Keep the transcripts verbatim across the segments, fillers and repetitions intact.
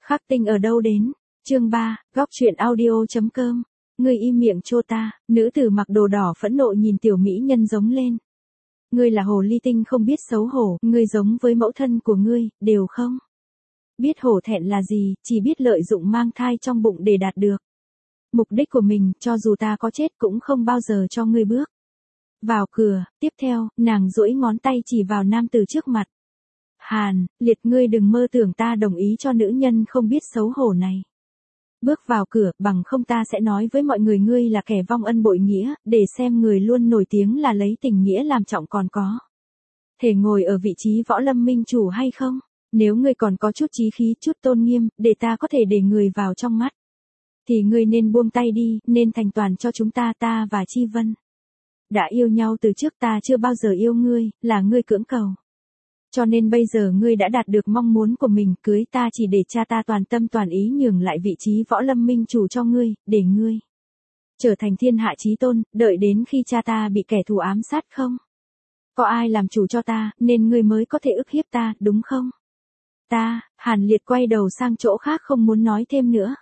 Khắc tinh ở đâu đến? Chương ba, góc truyện audio.com. Ngươi im miệng chô ta, nữ tử mặc đồ đỏ phẫn nộ nhìn tiểu mỹ nhân giống lên. Ngươi là hồ ly tinh không biết xấu hổ, ngươi giống với mẫu thân của ngươi, đều không biết hổ thẹn là gì, chỉ biết lợi dụng mang thai trong bụng để đạt được mục đích của mình, cho dù ta có chết cũng không bao giờ cho ngươi bước vào cửa. Tiếp theo, nàng duỗi ngón tay chỉ vào nam tử trước mặt. Hàn, Liệt, ngươi đừng mơ tưởng ta đồng ý cho nữ nhân không biết xấu hổ này bước vào cửa, bằng không ta sẽ nói với mọi người ngươi là kẻ vong ân bội nghĩa, để xem người luôn nổi tiếng là lấy tình nghĩa làm trọng còn có thể ngồi ở vị trí võ lâm minh chủ hay không. Nếu ngươi còn có chút chí khí, chút tôn nghiêm, để ta có thể để người vào trong mắt, thì ngươi nên buông tay đi, nên thành toàn cho chúng ta. Ta và Chi Vân đã yêu nhau từ trước, ta chưa bao giờ yêu ngươi, là ngươi cưỡng cầu. Cho nên bây giờ ngươi đã đạt được mong muốn của mình, cưới ta chỉ để cha ta toàn tâm toàn ý nhường lại vị trí võ lâm minh chủ cho ngươi, để ngươi trở thành thiên hạ chí tôn, đợi đến khi cha ta bị kẻ thù ám sát không có ai làm chủ cho ta, nên ngươi mới có thể ức hiếp ta, đúng không? Ta, Hàn Liệt quay đầu sang chỗ khác không muốn nói thêm nữa.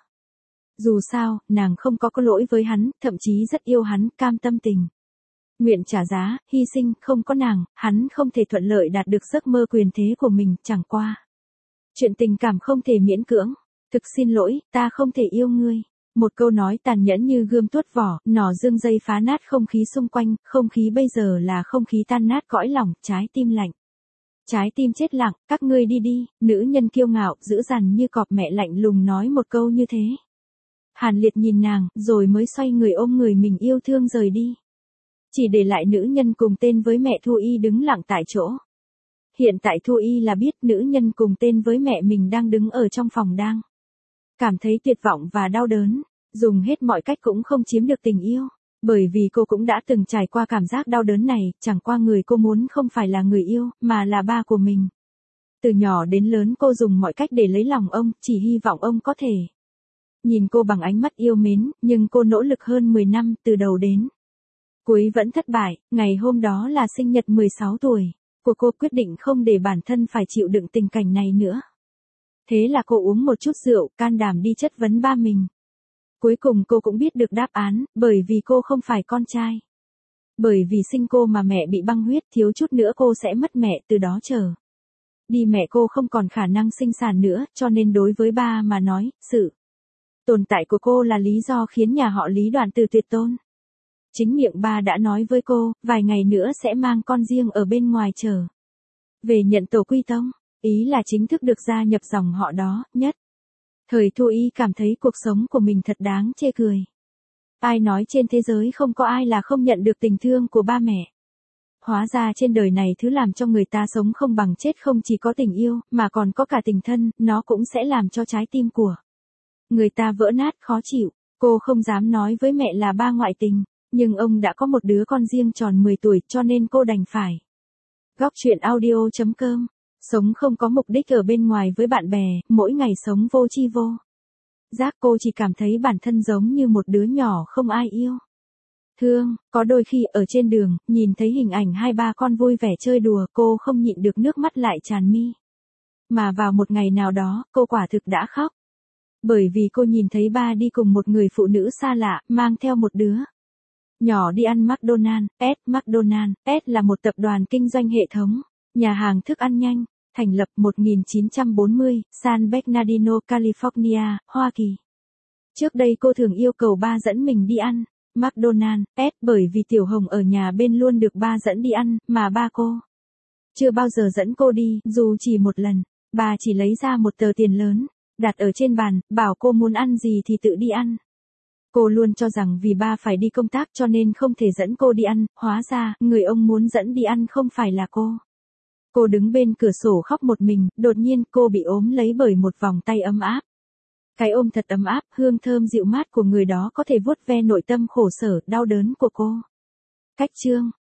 Dù sao, nàng không có có lỗi với hắn, thậm chí rất yêu hắn, cam tâm tình nguyện trả giá, hy sinh. Không có nàng, hắn không thể thuận lợi đạt được giấc mơ quyền thế của mình. Chẳng qua chuyện tình cảm không thể miễn cưỡng. Thực xin lỗi, ta không thể yêu ngươi. Một câu nói tàn nhẫn như gươm tuốt vỏ, nỏ dương dây phá nát không khí xung quanh. Không khí bây giờ là không khí tan nát cõi lòng, trái tim lạnh, trái tim chết lặng. Các ngươi đi đi. Nữ nhân kiêu ngạo, dữ dằn như cọp mẹ lạnh lùng nói một câu như thế. Hàn Liệt nhìn nàng, rồi mới xoay người ôm người mình yêu thương rời đi, chỉ để lại nữ nhân cùng tên với mẹ Thu Y đứng lặng tại chỗ. Hiện tại Thu Y là biết nữ nhân cùng tên với mẹ mình đang đứng ở trong phòng đang cảm thấy tuyệt vọng và đau đớn, dùng hết mọi cách cũng không chiếm được tình yêu, bởi vì cô cũng đã từng trải qua cảm giác đau đớn này. Chẳng qua người cô muốn không phải là người yêu, mà là ba của mình. Từ nhỏ đến lớn cô dùng mọi cách để lấy lòng ông, chỉ hy vọng ông có thể nhìn cô bằng ánh mắt yêu mến, nhưng cô nỗ lực hơn mười năm, từ đầu đến cuối vẫn thất bại. Ngày hôm đó là sinh nhật mười sáu tuổi của cô, quyết định không để bản thân phải chịu đựng tình cảnh này nữa. Thế là cô uống một chút rượu, can đảm đi chất vấn ba mình. Cuối cùng cô cũng biết được đáp án, bởi vì cô không phải con trai. Bởi vì sinh cô mà mẹ bị băng huyết, thiếu chút nữa cô sẽ mất mẹ, từ đó trở đi mẹ cô không còn khả năng sinh sản nữa, cho nên đối với ba mà nói, sự tồn tại của cô là lý do khiến nhà họ Lý đoạn từ tuyệt tôn. Chính miệng ba đã nói với cô, vài ngày nữa sẽ mang con riêng ở bên ngoài trở về nhận tổ quy tông, ý là chính thức được gia nhập dòng họ đó. Nhất thời Thu Y cảm thấy cuộc sống của mình thật đáng chê cười. Ai nói trên thế giới không có ai là không nhận được tình thương của ba mẹ. Hóa ra trên đời này thứ làm cho người ta sống không bằng chết không chỉ có tình yêu, mà còn có cả tình thân, nó cũng sẽ làm cho trái tim của người ta vỡ nát khó chịu. Cô không dám nói với mẹ là ba ngoại tình, nhưng ông đã có một đứa con riêng tròn mười tuổi, cho nên cô đành phải. Góc truyện audio.com. Sống không có mục đích ở bên ngoài với bạn bè, mỗi ngày sống vô tri vô giác. Cô chỉ cảm thấy bản thân giống như một đứa nhỏ không ai yêu thương. Có đôi khi ở trên đường, nhìn thấy hình ảnh hai ba con vui vẻ chơi đùa, cô không nhịn được nước mắt lại tràn mi. Mà vào một ngày nào đó, cô quả thực đã khóc. Bởi vì cô nhìn thấy ba đi cùng một người phụ nữ xa lạ, mang theo một đứa nhỏ đi ăn McDonald's. S. McDonald's, S là một tập đoàn kinh doanh hệ thống nhà hàng thức ăn nhanh, thành lập một nghìn chín trăm bốn mươi, San Bernardino, California, Hoa Kỳ. Trước đây cô thường yêu cầu ba dẫn mình đi ăn McDonald's, S, bởi vì Tiểu Hồng ở nhà bên luôn được ba dẫn đi ăn, mà ba cô chưa bao giờ dẫn cô đi, dù chỉ một lần. Ba chỉ lấy ra một tờ tiền lớn, đặt ở trên bàn, bảo cô muốn ăn gì thì tự đi ăn. Cô luôn cho rằng vì ba phải đi công tác cho nên không thể dẫn cô đi ăn, hóa ra, người ông muốn dẫn đi ăn không phải là cô. Cô đứng bên cửa sổ khóc một mình, đột nhiên cô bị ốm lấy bởi một vòng tay ấm áp. Cái ôm thật ấm áp, hương thơm dịu mát của người đó có thể vuốt ve nội tâm khổ sở, đau đớn của cô. Cách chương